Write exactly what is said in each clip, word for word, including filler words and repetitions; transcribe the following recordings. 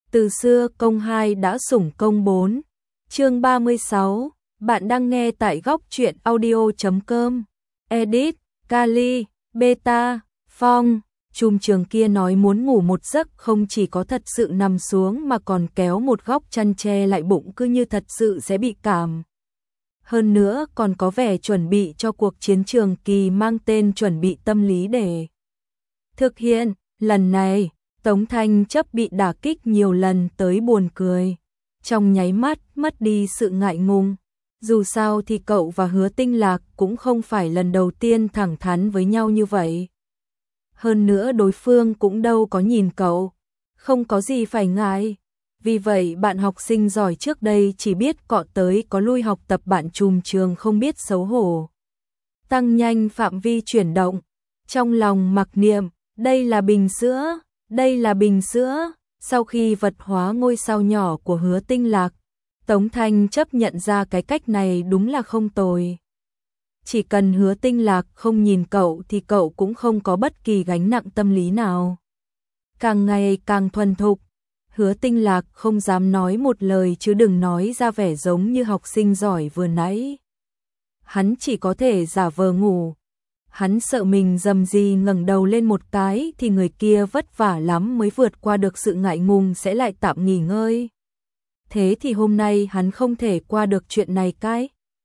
Từ xưa công hai đã sủng công bốn. Chương ba mươi sáu, bạn đang nghe tại góc truyện audio chấm com. Edit, Kali, Beta, Phong. Trùm trường kia nói muốn ngủ một giấc không chỉ có thật sự nằm xuống mà còn kéo một góc chăn che lại bụng cứ như thật sự sẽ bị cảm. Hơn nữa còn có vẻ chuẩn bị cho cuộc chiến trường kỳ mang tên chuẩn bị tâm lý để thực hiện. Lần này, Tống Thanh Chấp bị đả kích nhiều lần tới buồn cười. Trong nháy mắt mất đi sự ngại ngùng. Dù sao thì cậu và Hứa Tinh Lạc cũng không phải lần đầu tiên thẳng thắn với nhau như vậy. Hơn nữa đối phương cũng đâu có nhìn cậu, không có gì phải ngại. Vì vậy bạn học sinh giỏi trước đây chỉ biết cọ tới có lui học tập bạn trùm trường không biết xấu hổ. Tăng nhanh phạm vi chuyển động, trong lòng mặc niệm, đây là bình sữa, đây là bình sữa. Sau khi vật hóa ngôi sao nhỏ của Hứa Tinh Lạc, Tống Thanh chấp nhận ra cái cách này đúng là không tồi. Chỉ cần Hứa Tinh Lạc không nhìn cậu thì cậu cũng không có bất kỳ gánh nặng tâm lý nào. Càng ngày càng thuần thục, Hứa Tinh Lạc không dám nói một lời chứ đừng nói ra vẻ giống như học sinh giỏi vừa nãy. Hắn chỉ có thể giả vờ ngủ. Hắn sợ mình dầm gì ngẩng đầu lên một cái thì người kia vất vả lắm mới vượt qua được sự ngại ngùng sẽ lại tạm nghỉ ngơi. Thế thì hôm nay hắn không thể qua được chuyện này cái.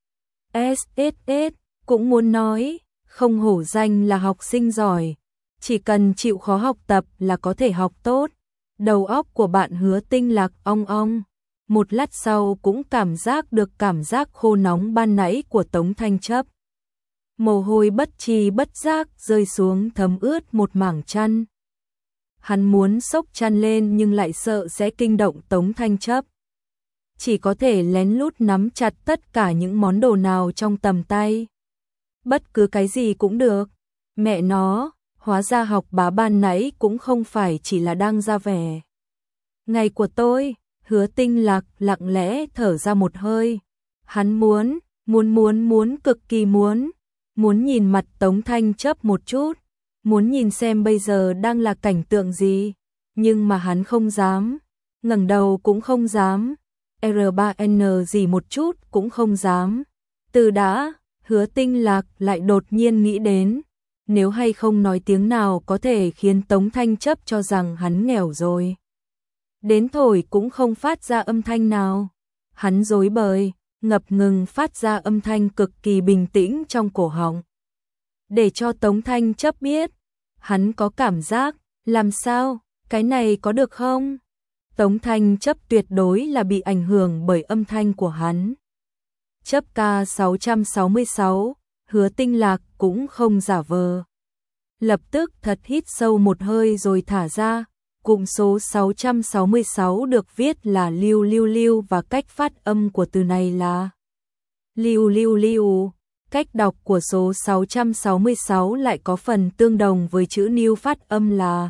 ét ét ét cũng muốn nói, không hổ danh là học sinh giỏi. Chỉ cần chịu khó học tập là có thể học tốt. Đầu óc của bạn Hứa Tinh Lạc ong ong. Một lát sau cũng cảm giác được cảm giác khô nóng ban nãy của Tống Thanh Chấp. Mồ hôi bất tri bất giác rơi xuống thấm ướt một mảng chăn. Hắn muốn xốc chăn lên nhưng lại sợ sẽ kinh động Tống Thanh Chấp. Chỉ có thể lén lút nắm chặt tất cả những món đồ nào trong tầm tay. Bất cứ cái gì cũng được. Mẹ nó, hóa ra học bá ban nãy cũng không phải chỉ là đang ra vẻ. Ngày của tôi, Hứa Tinh Lạc lặng lẽ thở ra một hơi. Hắn muốn, muốn muốn muốn cực kỳ muốn. Muốn nhìn mặt Tống Thanh Chấp một chút, muốn nhìn xem bây giờ đang là cảnh tượng gì, nhưng mà hắn không dám, ngẩng đầu cũng không dám, R ba N gì một chút cũng không dám. Từ đã, Hứa Tinh Lạc lại đột nhiên nghĩ đến, nếu hay không nói tiếng nào có thể khiến Tống Thanh Chấp cho rằng hắn nghèo rồi. Đến thổi cũng không phát ra âm thanh nào, hắn rối bời. Ngập ngừng phát ra âm thanh cực kỳ bình tĩnh trong cổ họng. Để cho Tống Thanh Chấp biết, hắn có cảm giác, làm sao, cái này có được không? Tống Thanh Chấp tuyệt đối là bị ảnh hưởng bởi âm thanh của hắn. Chấp ca sáu trăm sáu mươi sáu, Hứa Tinh Lạc cũng không giả vờ. Lập tức thật hít sâu một hơi rồi thả ra. Cụm số sáu trăm sáu mươi sáu được viết là lưu lưu lưu và cách phát âm của từ này là lưu lưu lưu. Cách đọc của số sáu trăm sáu mươi sáu lại có phần tương đồng với chữ niu phát âm là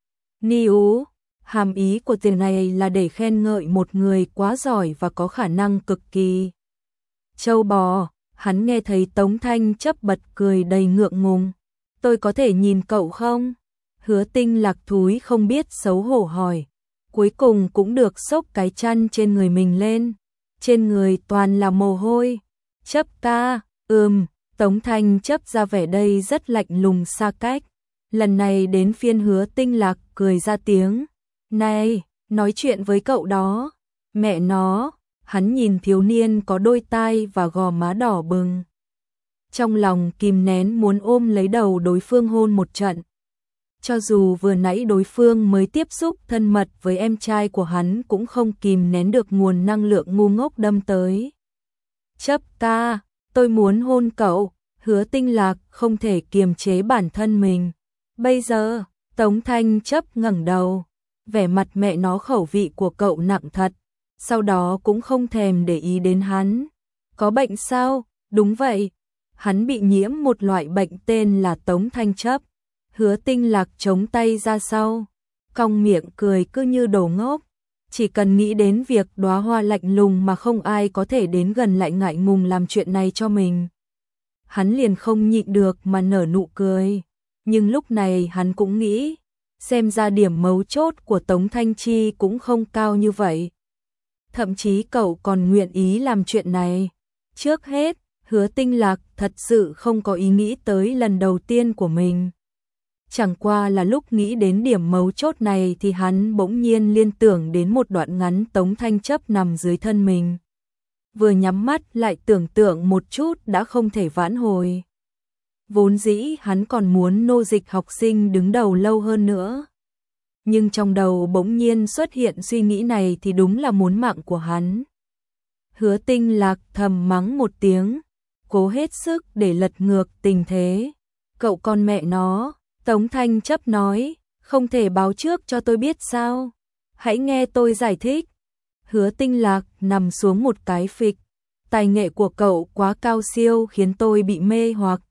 niu. Hàm ý của từ này là để khen ngợi một người quá giỏi và có khả năng cực kỳ châu bò. Hắn nghe thấy Tống Thanh Chấp bật cười đầy ngượng ngùng. Tôi có thể nhìn cậu không? Hứa Tinh Lạc thúi không biết xấu hổ hỏi. Cuối cùng cũng được xốc cái chăn trên người mình lên. Trên người toàn là mồ hôi. Chấp ca, ừm, Tống Thanh Chấp ra vẻ đây rất lạnh lùng xa cách. Lần này đến phiên Hứa Tinh Lạc cười ra tiếng. Này, nói chuyện với cậu đó. Mẹ nó, hắn nhìn thiếu niên có đôi tai và gò má đỏ bừng. Trong lòng kìm nén muốn ôm lấy đầu đối phương hôn một trận. Cho dù vừa nãy đối phương mới tiếp xúc thân mật với em trai của hắn cũng không kìm nén được nguồn năng lượng ngu ngốc đâm tới. Chấp ca, tôi muốn hôn cậu. Hứa Tinh Lạc không thể kiềm chế bản thân mình. Bây giờ, Tống Thanh Chấp ngẩng đầu. Vẻ mặt mẹ nó khẩu vị của cậu nặng thật. Sau đó cũng không thèm để ý đến hắn. Có bệnh sao? Đúng vậy. Hắn bị nhiễm một loại bệnh tên là Tống Thanh Chấp. Hứa Tinh Lạc chống tay ra sau, cong miệng cười cứ như đồ ngốc. Chỉ cần nghĩ đến việc đóa hoa lạnh lùng mà không ai có thể đến gần lại ngại ngùng làm chuyện này cho mình. Hắn liền không nhịn được mà nở nụ cười. Nhưng lúc này hắn cũng nghĩ, xem ra điểm mấu chốt của Tống Thanh Chi cũng không cao như vậy. Thậm chí cậu còn nguyện ý làm chuyện này. Trước hết, Hứa Tinh Lạc thật sự không có ý nghĩ tới lần đầu tiên của mình. Chẳng qua là lúc nghĩ đến điểm mấu chốt này thì hắn bỗng nhiên liên tưởng đến một đoạn ngắn Tống Thanh Chấp nằm dưới thân mình. Vừa nhắm mắt lại tưởng tượng một chút đã không thể vãn hồi. Vốn dĩ hắn còn muốn nô dịch học sinh đứng đầu lâu hơn nữa. Nhưng trong đầu bỗng nhiên xuất hiện suy nghĩ này thì đúng là muốn mạng của hắn. Hứa Tinh Lạc thầm mắng một tiếng, cố hết sức để lật ngược tình thế. Cậu con mẹ nó, Tống Thanh Chấp nói, không thể báo trước cho tôi biết sao? Hãy nghe tôi giải thích. Hứa Tinh Lạc nằm xuống một cái phịch. Tài nghệ của cậu quá cao siêu khiến tôi bị mê hoặc.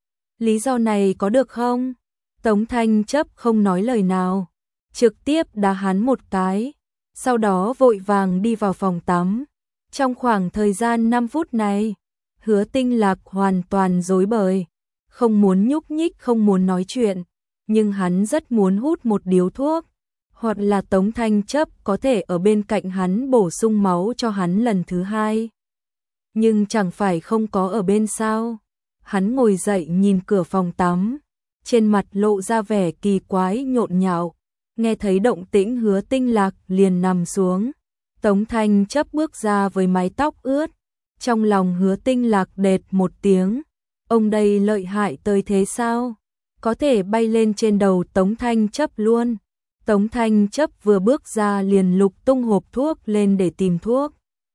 Lý do này có được không? Tống Thanh Chấp không nói lời nào, trực tiếp đá hắn một cái, sau đó vội vàng đi vào phòng tắm. Trong khoảng thời gian năm phút này, Hứa Tinh Lạc hoàn toàn rối bời, không muốn nhúc nhích, không muốn nói chuyện, nhưng hắn rất muốn hút một điếu thuốc, hoặc là Tống Thanh Chấp có thể ở bên cạnh hắn bổ sung máu cho hắn lần thứ hai. Nhưng chẳng phải không có ở bên sao? Hắn ngồi dậy nhìn cửa phòng tắm, trên mặt lộ ra vẻ kỳ quái nhộn nhạo, nghe thấy động tĩnh Hứa Tinh Lạc liền nằm xuống. Tống Thanh Chấp bước ra với mái tóc ướt, trong lòng Hứa Tinh Lạc đệt một tiếng, ông đây lợi hại tới thế sao? Có thể bay lên trên đầu Tống Thanh Chấp luôn. Tống Thanh Chấp vừa bước ra liền lục tung hộp thuốc lên để tìm thuốc.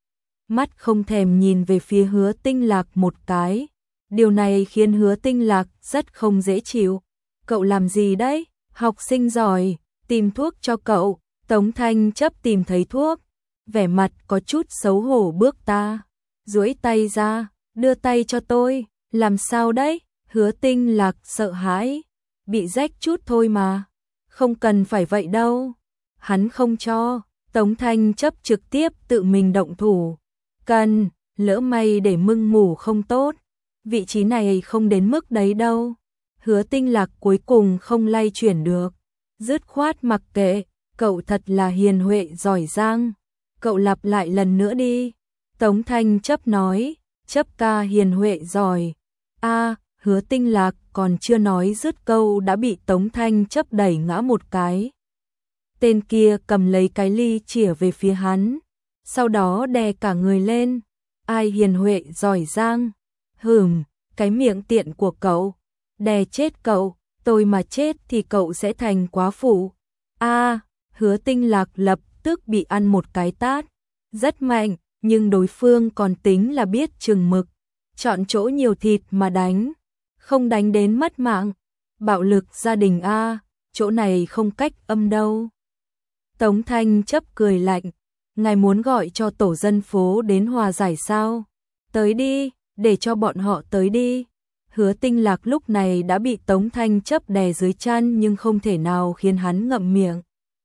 Mắt không thèm nhìn về phía Hứa Tinh Lạc một cái. Điều này khiến Hứa Tinh Lạc rất không dễ chịu. Cậu làm gì đấy? Học sinh giỏi, tìm thuốc cho cậu. Tống Thanh Chấp tìm thấy thuốc, vẻ mặt có chút xấu hổ bước ta, duỗi tay ra, đưa tay cho tôi. Làm sao đấy? Hứa Tinh Lạc sợ hãi, bị rách chút thôi mà, không cần phải vậy đâu. Hắn không cho. Tống Thanh Chấp trực tiếp tự mình động thủ. Cần, lỡ may để mưng mủ không tốt, vị trí này không đến mức đấy đâu. Hứa Tinh Lạc cuối cùng không lay chuyển được, dứt khoát mặc kệ. Cậu thật là hiền huệ giỏi giang, cậu lặp lại lần nữa đi. Tống Thanh Chấp nói, Chấp ca hiền huệ giỏi. A, Hứa Tinh Lạc còn chưa nói dứt câu đã bị Tống Thanh Chấp đẩy ngã một cái. Tên kia cầm lấy cái ly chĩa về phía hắn, sau đó đè cả người lên. Ai hiền huệ giỏi giang? Hừm, cái miệng tiện của cậu, đè chết cậu, tôi mà chết thì cậu sẽ thành quá phụ. A, Hứa Tinh Lạc lập tức bị ăn một cái tát, rất mạnh, nhưng đối phương còn tính là biết chừng mực, chọn chỗ nhiều thịt mà đánh, không đánh đến mất mạng. Bạo lực gia đình a, chỗ này không cách âm đâu. Tống Thanh Chấp cười lạnh, ngài muốn gọi cho tổ dân phố đến hòa giải sao? Tới đi, để cho bọn họ tới đi. Hứa Tinh Lạc lúc này đã bị Tống Thanh Chấp đè dưới chân nhưng không thể nào khiến hắn ngậm miệng.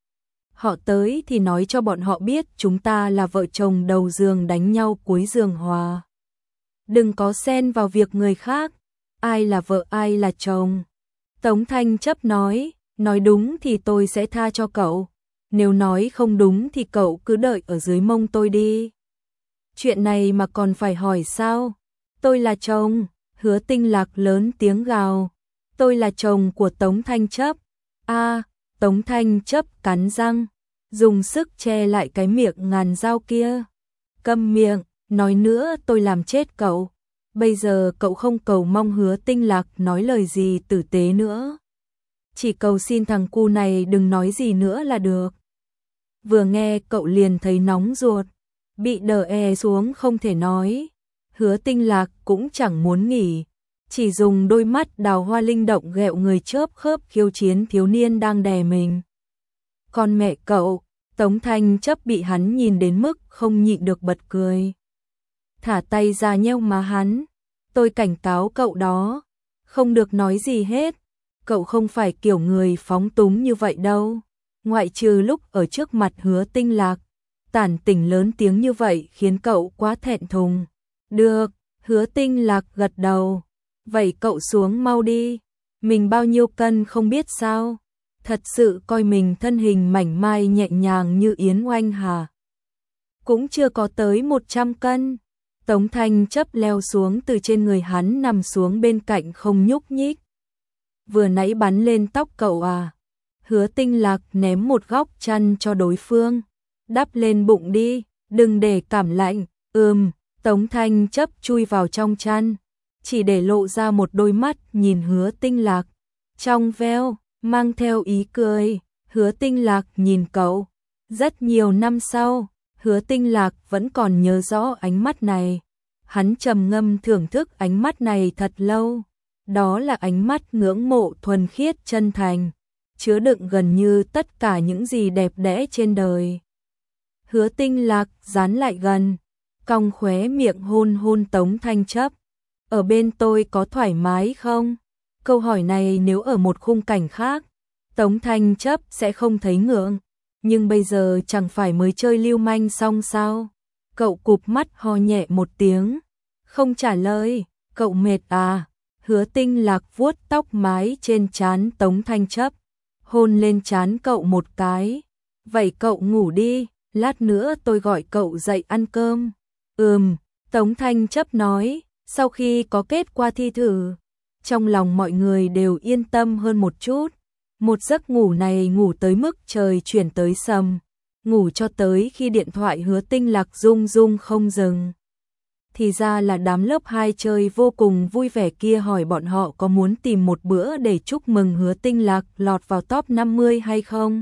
Họ tới thì nói cho bọn họ biết chúng ta là vợ chồng đầu giường đánh nhau cuối giường hòa. Đừng có xen vào việc người khác, ai là vợ ai là chồng. Tống Thanh Chấp nói, nói đúng thì tôi sẽ tha cho cậu, nếu nói không đúng thì cậu cứ đợi ở dưới mông tôi đi. Chuyện này mà còn phải hỏi sao? Tôi là chồng. Hứa Tinh Lạc lớn tiếng gào, tôi là chồng của Tống Thanh Chấp. A, Tống Thanh Chấp cắn răng, dùng sức che lại cái miệng ngàn dao kia. Câm miệng, nói nữa tôi làm chết cậu. Bây giờ cậu không cầu mong Hứa Tinh Lạc nói lời gì tử tế nữa, chỉ cầu xin thằng cu này đừng nói gì nữa là được. Vừa nghe cậu liền thấy nóng ruột, bị đờ e xuống không thể nói. Hứa Tinh Lạc cũng chẳng muốn nghỉ, chỉ dùng đôi mắt đào hoa linh động ghẹo người chớp khớp khiêu chiến thiếu niên đang đè mình. Con mẹ cậu, Tống Thanh Chấp bị hắn nhìn đến mức không nhịn được bật cười. Thả tay ra nheo má hắn, tôi cảnh cáo cậu đó, không được nói gì hết. Cậu không phải kiểu người phóng túng như vậy đâu, ngoại trừ lúc ở trước mặt Hứa Tinh Lạc, tản tỉnh lớn tiếng như vậy khiến cậu quá thẹn thùng. Được, Hứa Tinh Lạc gật đầu. Vậy cậu xuống mau đi, mình bao nhiêu cân không biết sao? thật sự coi mình thân hình mảnh mai nhẹ nhàng như yến oanh hà. Cũng chưa có tới một trăm cân. Tống Thanh Chấp leo xuống từ trên người hắn nằm xuống bên cạnh không nhúc nhích. Vừa nãy bắn lên tóc cậu à? Hứa Tinh Lạc ném một góc chăn cho đối phương. Đắp lên bụng đi, đừng để cảm lạnh. Ừm, Tống Thanh Chấp chui vào trong chăn, chỉ để lộ ra một đôi mắt nhìn Hứa Tinh Lạc. Trong veo, mang theo ý cười, Hứa Tinh Lạc nhìn cậu. Rất nhiều năm sau, Hứa Tinh Lạc vẫn còn nhớ rõ ánh mắt này. Hắn trầm ngâm thưởng thức ánh mắt này thật lâu. Đó là ánh mắt ngưỡng mộ thuần khiết chân thành, chứa đựng gần như tất cả những gì đẹp đẽ trên đời. Hứa Tinh Lạc dán lại gần, cong khóe miệng hôn hôn Tống Thanh Chấp. Ở bên tôi có thoải mái không? Câu hỏi này nếu ở một khung cảnh khác, Tống Thanh Chấp sẽ không thấy ngượng. Nhưng bây giờ chẳng phải mới chơi lưu manh xong sao? Cậu cụp mắt ho nhẹ một tiếng, không trả lời. Cậu mệt à? Hứa Tinh Lạc vuốt tóc mái trên trán Tống Thanh Chấp, hôn lên trán cậu một cái. Vậy cậu ngủ đi, lát nữa tôi gọi cậu dậy ăn cơm. Ừm, Tống Thanh Chấp nói, sau khi có kết quả thi thử, trong lòng mọi người đều yên tâm hơn một chút. Một giấc ngủ này ngủ tới mức trời chuyển tới sầm, ngủ cho tới khi điện thoại Hứa Tinh Lạc rung rung không dừng. Thì ra là đám lớp hai chơi vô cùng vui vẻ kia hỏi bọn họ có muốn tìm một bữa để chúc mừng Hứa Tinh Lạc lọt vào top năm mươi hay không.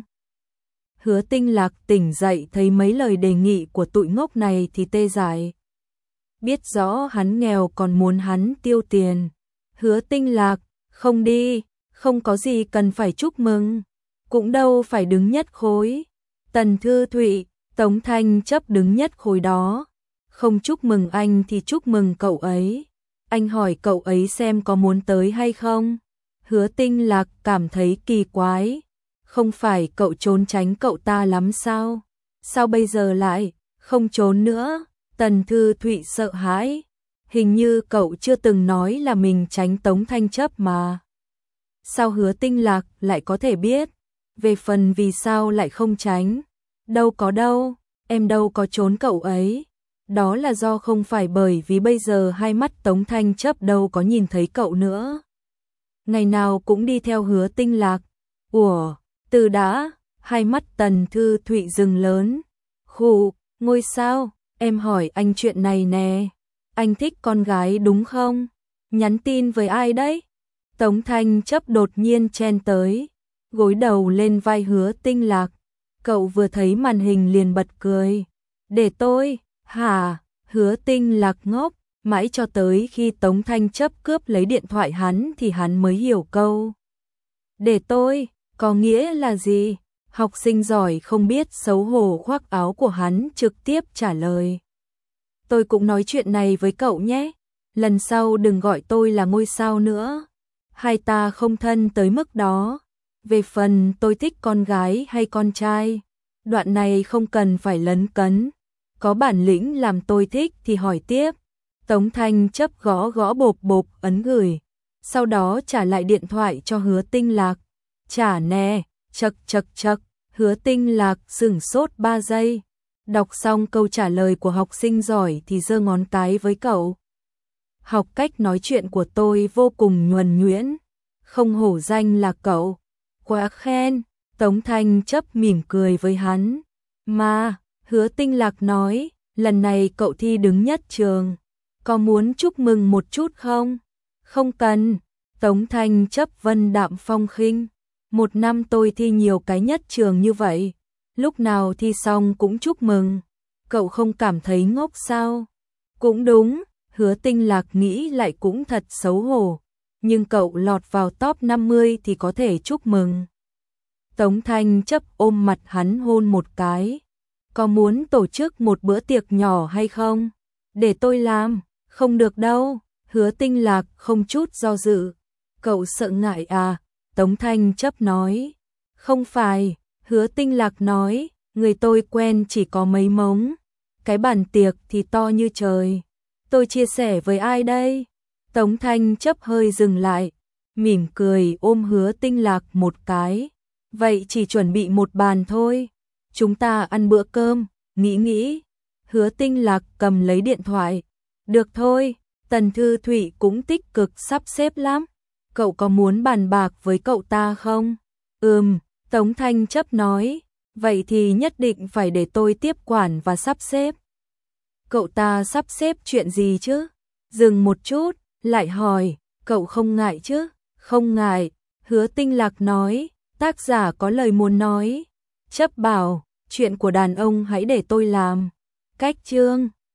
Hứa Tinh Lạc tỉnh dậy thấy mấy lời đề nghị của tụi ngốc này thì tê dại. Biết rõ hắn nghèo còn muốn hắn tiêu tiền. Hứa Tinh Lạc, không đi, không có gì cần phải chúc mừng, cũng đâu phải đứng nhất khối. Tần Thư Thụy, Tống Thanh Chấp đứng nhất khối đó. Không chúc mừng anh thì chúc mừng cậu ấy. Anh hỏi cậu ấy xem có muốn tới hay không. Hứa Tinh Lạc cảm thấy kỳ quái. Không phải cậu trốn tránh cậu ta lắm sao? Sao bây giờ lại không trốn nữa? Tần Thư Thụy sợ hãi. Hình như cậu chưa từng nói là mình tránh Tống Thanh Chấp mà. Sao Hứa Tinh Lạc lại có thể biết? Về phần vì sao lại không tránh? Đâu có đâu, em đâu có trốn cậu ấy. Đó là do không phải bởi vì bây giờ hai mắt Tống Thanh Chấp đâu có nhìn thấy cậu nữa. Ngày nào cũng đi theo Hứa Tinh Lạc. Ủa, từ đã, hai mắt Tần Thư Thụy rừng lớn. Khụ, ngôi sao, em hỏi anh chuyện này nè. Anh thích con gái đúng không? Nhắn tin với ai đấy? Tống Thanh Chấp đột nhiên chen tới, gối đầu lên vai Hứa Tinh Lạc. Cậu vừa thấy màn hình liền bật cười. Để tôi, hả? Hứa Tinh Lạc ngốc, mãi cho tới khi Tống Thanh Chấp cướp lấy điện thoại hắn thì hắn mới hiểu câu. Để tôi, có nghĩa là gì? Học sinh giỏi không biết xấu hổ khoác áo của hắn trực tiếp trả lời. Tôi cũng nói chuyện này với cậu nhé. Lần sau đừng gọi tôi là ngôi sao nữa. Hai ta không thân tới mức đó. Về phần tôi thích con gái hay con trai, đoạn này không cần phải lấn cấn. Có bản lĩnh làm tôi thích thì hỏi tiếp. Tống Thanh Chấp gõ gõ bộp bộp ấn gửi. Sau đó trả lại điện thoại cho Hứa Tinh Lạc. Trả nè, chật chật chật. Hứa Tinh Lạc sửng sốt ba giây. Đọc xong câu trả lời của học sinh giỏi thì giơ ngón cái với cậu. Học cách nói chuyện của tôi vô cùng nhuần nhuyễn. Không hổ danh là cậu. Quá khen. Tống Thanh Chấp mỉm cười với hắn. Mà, Hứa Tinh Lạc nói, lần này cậu thi đứng nhất trường. Có muốn chúc mừng một chút không? Không cần. Tống Thanh Chấp vân đạm phong khinh. Một năm tôi thi nhiều cái nhất trường như vậy. Lúc nào thi xong cũng chúc mừng. Cậu không cảm thấy ngốc sao? Cũng đúng. Hứa Tinh Lạc nghĩ lại cũng thật xấu hổ. Nhưng cậu lọt vào top năm mươi thì có thể chúc mừng. Tống Thanh Chấp ôm mặt hắn hôn một cái. Có muốn tổ chức một bữa tiệc nhỏ hay không? Để tôi làm. Không được đâu. Hứa Tinh Lạc không chút do dự. Cậu sợ ngại à? Tống Thanh Chấp nói. Không phải. Hứa Tinh Lạc nói. Người tôi quen chỉ có mấy mống. Cái bàn tiệc thì to như trời. Tôi chia sẻ với ai đây? Tống Thanh Chấp hơi dừng lại, mỉm cười ôm Hứa Tinh Lạc một cái. vậy chỉ chuẩn bị một bàn thôi. Chúng ta ăn bữa cơm, nghĩ nghĩ. Hứa Tinh Lạc cầm lấy điện thoại. Được thôi, Tần Thư Thụy cũng tích cực sắp xếp lắm. Cậu có muốn bàn bạc với cậu ta không? Ừm, Tống Thanh Chấp nói. Vậy thì nhất định phải để tôi tiếp quản và sắp xếp. Cậu ta sắp xếp chuyện gì chứ? Dừng một chút, lại hỏi, cậu không ngại chứ? Không ngại, Hứa Tinh Lạc nói, tác giả có lời muốn nói. Chấp bảo, chuyện của đàn ông hãy để tôi làm. Cách chương